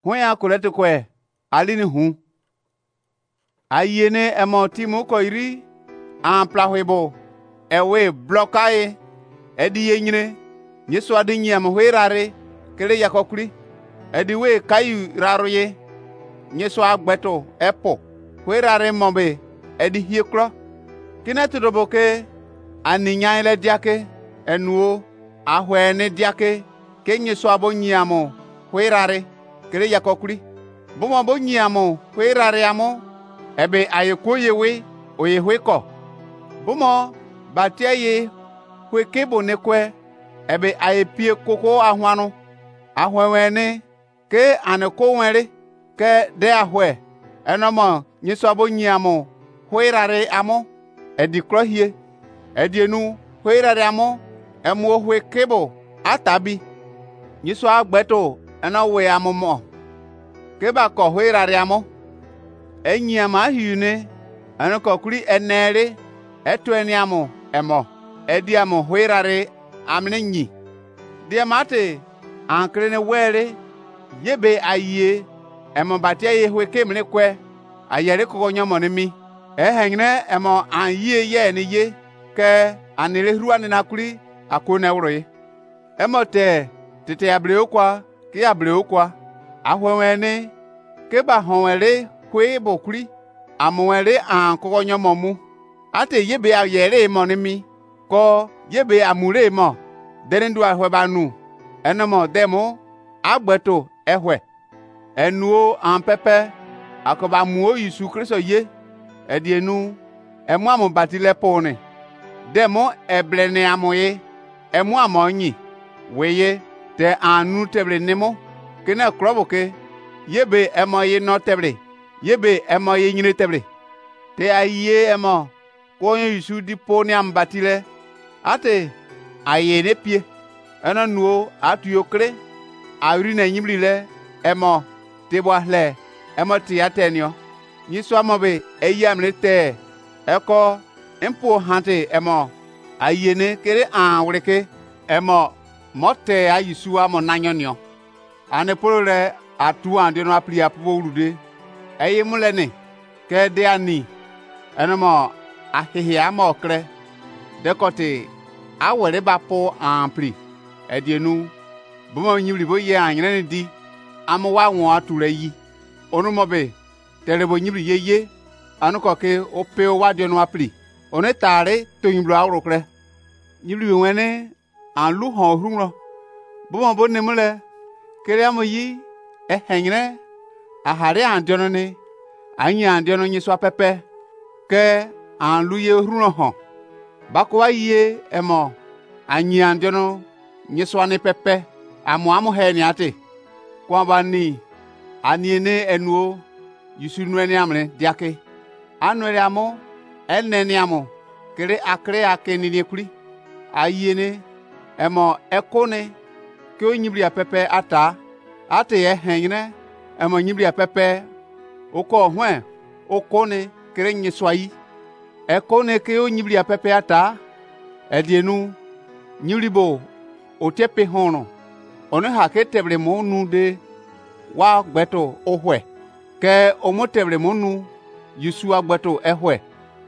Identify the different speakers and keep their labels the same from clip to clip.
Speaker 1: Huya kulete kwe alini hu. Ayene emo timu ko iri an plahwebo ewe blokaye edi yenyine nyeso adi nyam hwerare kele yakokuri edi we kayu raroye nyeso agbeto epo hwerare mombe edi hiekro kinetu doboke aninya ile diake enuo ahwene diake ke nyeso abo nyamo hwerare kele yakokuri bomo bo nyamo hwerare amo ebe ayekoyewe oyehweko bomo batiaye hwekebo nekwe ebe ayepie koko ahwanu ahwewene ke aneko were ke de ahwe enomo nyeso abo nyiamo hwerare amo edi krohie edienu hwerare amo emu hwekebo atabi nyeso agbeto enowe amomo keba ko hwerare amo enyama hiune anoko kuri enere etueniamo emo ediamo hwerare amnenyi diamate ankrene were yebe aye emo batia ye hweke mne kwe ayere ko nyomo ne mi ehengne emo anye ye ne ye ke anire hruane na kuri akone wroye emo tete abreokwa ke abreokwa ahwenwene ke ba honwere kwe bokuri amwere an ko nyomo mu ate yebe ayere mo ne mi ko yebe amure mo derendu ahwe banu enomo demo agbeto ehwe enuo anpepe akoba muo Yesu Kristo ye edienu emu amu batile pone demo eblene amoye emu amonyi weye te anu teble nemo kena kroboke yebe emoye no teble yebe emoye nyine teble te aye emo ko Yesu di pone am batile ate ayene pie ena nuo atuyokre awri na nyimlile emo tebwahle emo tiatenio nyiso amobe eyamne te eko empo hante emo ayene kere anwreke emo mote ayisu amo nanyonio ane polore atu ande no apli apo ulude eyimulene ke de ani enemo ahihi amo kre dekote awere bapo ampli edienu bomo nyibli bo ye anyene di amwa won ature yi onumobe telebo nyibli yeye anuko ke ope wade no apli one tare to nyiblo awrokre nyibli wene anlu hon hruno bomo bo nemule kere amoyi ehenyene ahare andiono ni anyi andiono nyiswa pepe ke anlu ye hruno hon bakwa ye emo anyi andiono nyiswane pepe amu he ni ate kwa bani aniene enuo yisunuene amne diake anwere amo enene amo kere akre akeni ni kuri ayene emo ekone ke onyibri pepe ata ate ye henyne emo nyibri pepe oko hwe okone kere nyiswayi ekone ke onyibri pepe ata edienu nyiribo otepe hono ono hake tebre monu de wa gbeto ohwe ke omotebre monu Yesu agbeto ehwe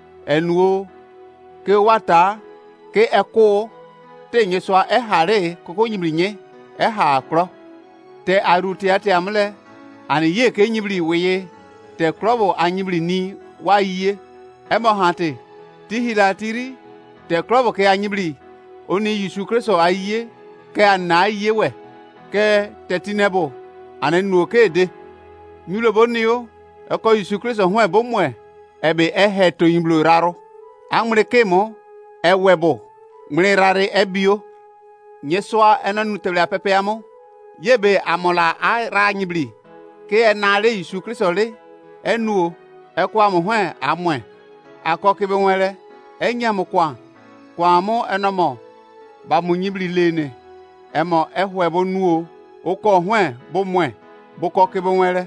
Speaker 1: enuo ke wata ke eko te nyeswa ehare koko nyibrinye eha akro te aruti ate amle ani ye ke nyibri weye te krobo anyibri ni wa yiye emo hante tihila tiri te krobo ke anyibri oni Yesu Kristo ayiye ke anayiye we ke tetinebo anenu okede nyulo bonio eko Yesu Kristo ho ebomwe ebe ehe to yimblo raro amre kemo ewebo mre rare ebio nyeswa enanu tele apepe amo yebe amola ara nyibli ke enare Yesu Kristo le enuo eko amho amwe akokebe nwere enyamkwa kwa mo enomo ba munyibli lene emo ehwebo nuo oko hwe bo mwe bo kokebe nwere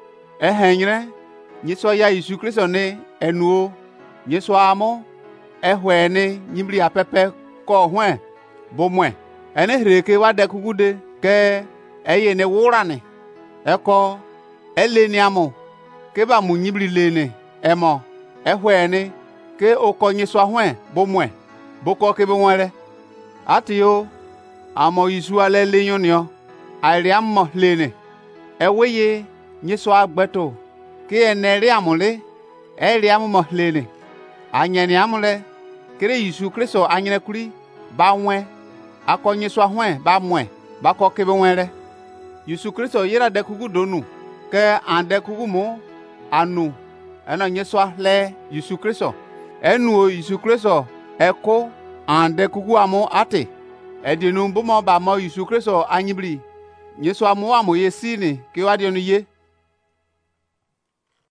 Speaker 1: ehenyre nyiso ya Yesu Kristo ne enuo nyiso amo ehwe ne nyibli apepe ko hwe bo mwe ene hreke wade kugude ke eye ne wurane eko eleni amo ke ba mu nyibri lene emo ehwene ke okonye so ahwen bo mwe boko ke be wonre atio amo Yesu ale lenyonio ariamo lene eweye nyeso agbeto ke eneri amule eriamo lene anyeni amule kere Yesu Kristo anyene kuri ba nwe akonye so ahwen ba mwe ba ko ke be wonre Yesu Kristo yera de kugu donu ke ande kugu mo anu ena nyeso le Yesu Kristo enu o Yesu Kristo eko ande kugu amo ate edinu bomo ba mo Yesu Kristo anyibri nyeso amo amo yesini ke wade no ye